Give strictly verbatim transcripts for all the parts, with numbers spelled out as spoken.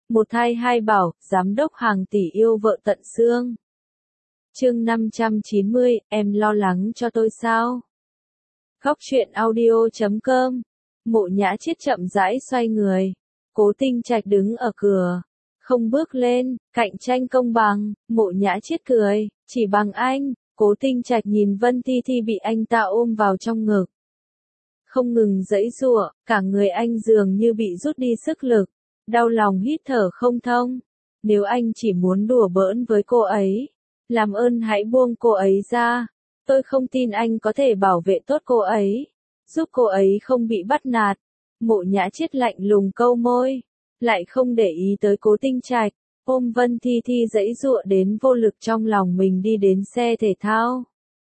Một thai hai bảo, giám đốc hàng tỷ yêu vợ tận xương. Chương năm trăm chín mươi, em lo lắng cho tôi sao? Góc truyện audio chấm com. Mộ Nhã Chiết chậm rãi xoay người. Cố Tinh Trạch đứng ở cửa, không bước lên, cạnh tranh công bằng. Mộ Nhã Chiết cười, chỉ bằng anh. Cố Tinh Trạch nhìn Vân Thi Thi bị anh ta ôm vào trong ngực, không ngừng giãy giụa, cả người anh dường như bị rút đi sức lực, đau lòng hít thở không thông. Nếu anh chỉ muốn đùa bỡn với cô ấy, làm ơn hãy buông cô ấy ra. Tôi không tin anh có thể bảo vệ tốt cô ấy, giúp cô ấy không bị bắt nạt. Mộ Nhã Chiết lạnh lùng câu môi, lại không để ý tới Cố Tinh Trạch, ôm Vân Thi Thi giãy giụa đến vô lực trong lòng mình đi đến xe thể thao.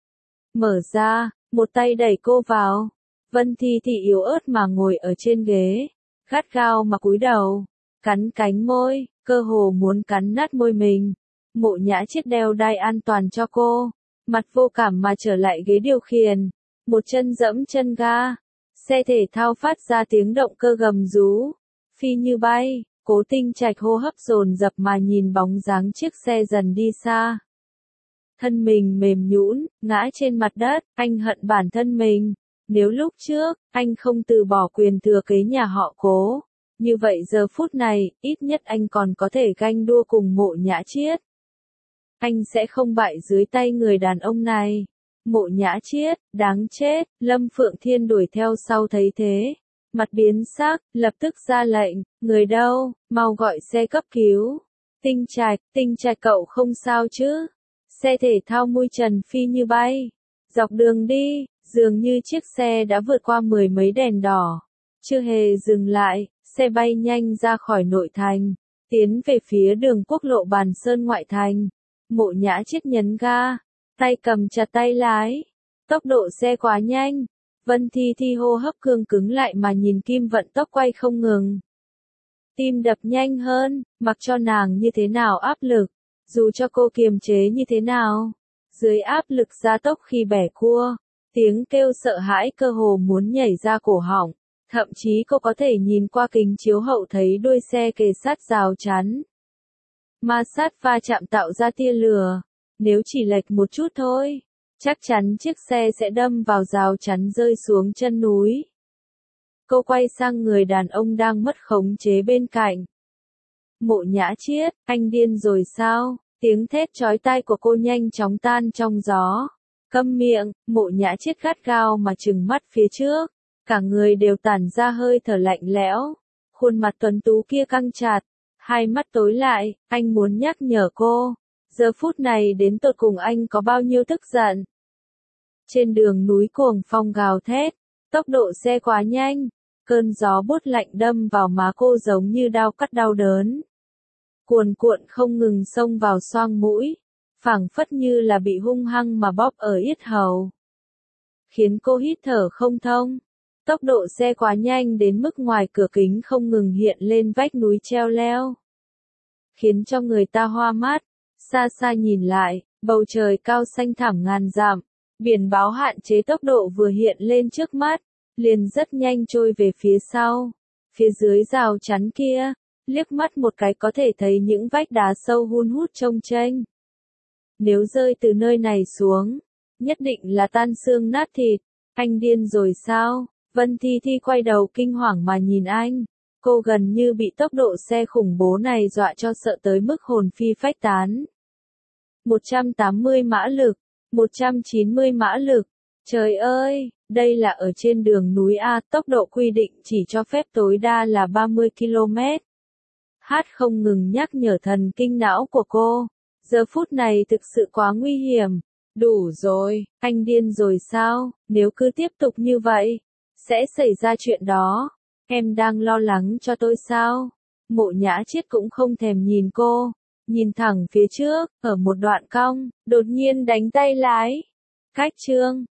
Mở ra, một tay đẩy cô vào. Vân Thi Thi yếu ớt mà ngồi ở trên ghế, gắt gao mà cúi đầu, cắn cánh môi, cơ hồ muốn cắn nát môi mình. Mộ Nhã Chiết đeo đai an toàn cho cô, mặt vô cảm mà trở lại ghế điều khiển, một chân giẫm chân ga. Xe thể thao phát ra tiếng động cơ gầm rú, phi như bay. Cố Tinh Trạch hô hấp dồn dập mà nhìn bóng dáng chiếc xe dần đi xa. Thân mình mềm nhũn, ngã trên mặt đất, anh hận bản thân mình. Nếu lúc trước, anh không từ bỏ quyền thừa kế nhà họ Cố, như vậy giờ phút này, ít nhất anh còn có thể ganh đua cùng Mộ Nhã Chiết. Anh sẽ không bại dưới tay người đàn ông này. Mộ Nhã Chiết, đáng chết. Lâm Phượng Thiên đuổi theo sau thấy thế, mặt biến sắc, lập tức ra lệnh, người đâu, mau gọi xe cấp cứu. Tinh Trạch, Tinh Trạch cậu không sao chứ? Xe thể thao mui trần phi như bay, dọc đường đi, dường như chiếc xe đã vượt qua mười mấy đèn đỏ, chưa hề dừng lại, xe bay nhanh ra khỏi nội thành, tiến về phía đường quốc lộ Bàn Sơn ngoại thành. Mộ Nhã Chiết nhấn ga, tay cầm chặt tay lái, tốc độ xe quá nhanh. Vân Thi Thi hô hấp cương cứng lại mà nhìn kim vận tốc quay không ngừng. Tim đập nhanh hơn, mặc cho nàng như thế nào áp lực, dù cho cô kiềm chế như thế nào, dưới áp lực gia tốc khi bẻ cua, tiếng kêu sợ hãi cơ hồ muốn nhảy ra cổ họng, thậm chí cô có thể nhìn qua kính chiếu hậu thấy đuôi xe kề sát rào chắn. Ma sát va chạm tạo ra tia lửa, nếu chỉ lệch một chút thôi, chắc chắn chiếc xe sẽ đâm vào rào chắn rơi xuống chân núi. Cô quay sang người đàn ông đang mất khống chế bên cạnh. Mộ Nhã Chiết, anh điên rồi sao? Tiếng thét chói tai của cô nhanh chóng tan trong gió. Câm miệng. Mộ Nhã Chiết gắt gao mà trừng mắt phía trước, cả người đều tản ra hơi thở lạnh lẽo. Khuôn mặt tuấn tú kia căng chặt, hai mắt tối lại. Anh muốn nhắc nhở cô, giờ phút này đến tột cùng anh có bao nhiêu tức giận. Trên đường núi cuồng phong gào thét, tốc độ xe quá nhanh, cơn gió buốt lạnh đâm vào má cô giống như dao cắt đau đớn. Cuồn cuộn không ngừng xông vào xoang mũi, phảng phất như là bị hung hăng mà bóp ở yết hầu, khiến cô hít thở không thông. Tốc độ xe quá nhanh đến mức ngoài cửa kính không ngừng hiện lên vách núi treo leo, khiến cho người ta hoa mắt. Xa xa nhìn lại, bầu trời cao xanh thẳm ngàn dặm, biển báo hạn chế tốc độ vừa hiện lên trước mắt, liền rất nhanh trôi về phía sau. Phía dưới rào chắn kia, liếc mắt một cái có thể thấy những vách đá sâu hun hút chông chênh. Nếu rơi từ nơi này xuống, nhất định là tan xương nát thịt. Anh điên rồi sao? Vân Thi Thi quay đầu kinh hoàng mà nhìn anh. Cô gần như bị tốc độ xe khủng bố này dọa cho sợ tới mức hồn phi phách tán. một trăm tám mươi mã lực, một trăm chín mươi mã lực. Trời ơi, đây là ở trên đường núi A, tốc độ quy định chỉ cho phép tối đa là ba mươi ki lô mét. Hát không ngừng nhắc nhở thần kinh não của cô. Giờ phút này thực sự quá nguy hiểm. Đủ rồi, anh điên rồi sao? Nếu cứ tiếp tục như vậy, sẽ xảy ra chuyện đó. Em đang lo lắng cho tôi sao? Mộ Nhã Chiết cũng không thèm nhìn cô, nhìn thẳng phía trước, ở một đoạn cong, đột nhiên đánh tay lái. Cách chương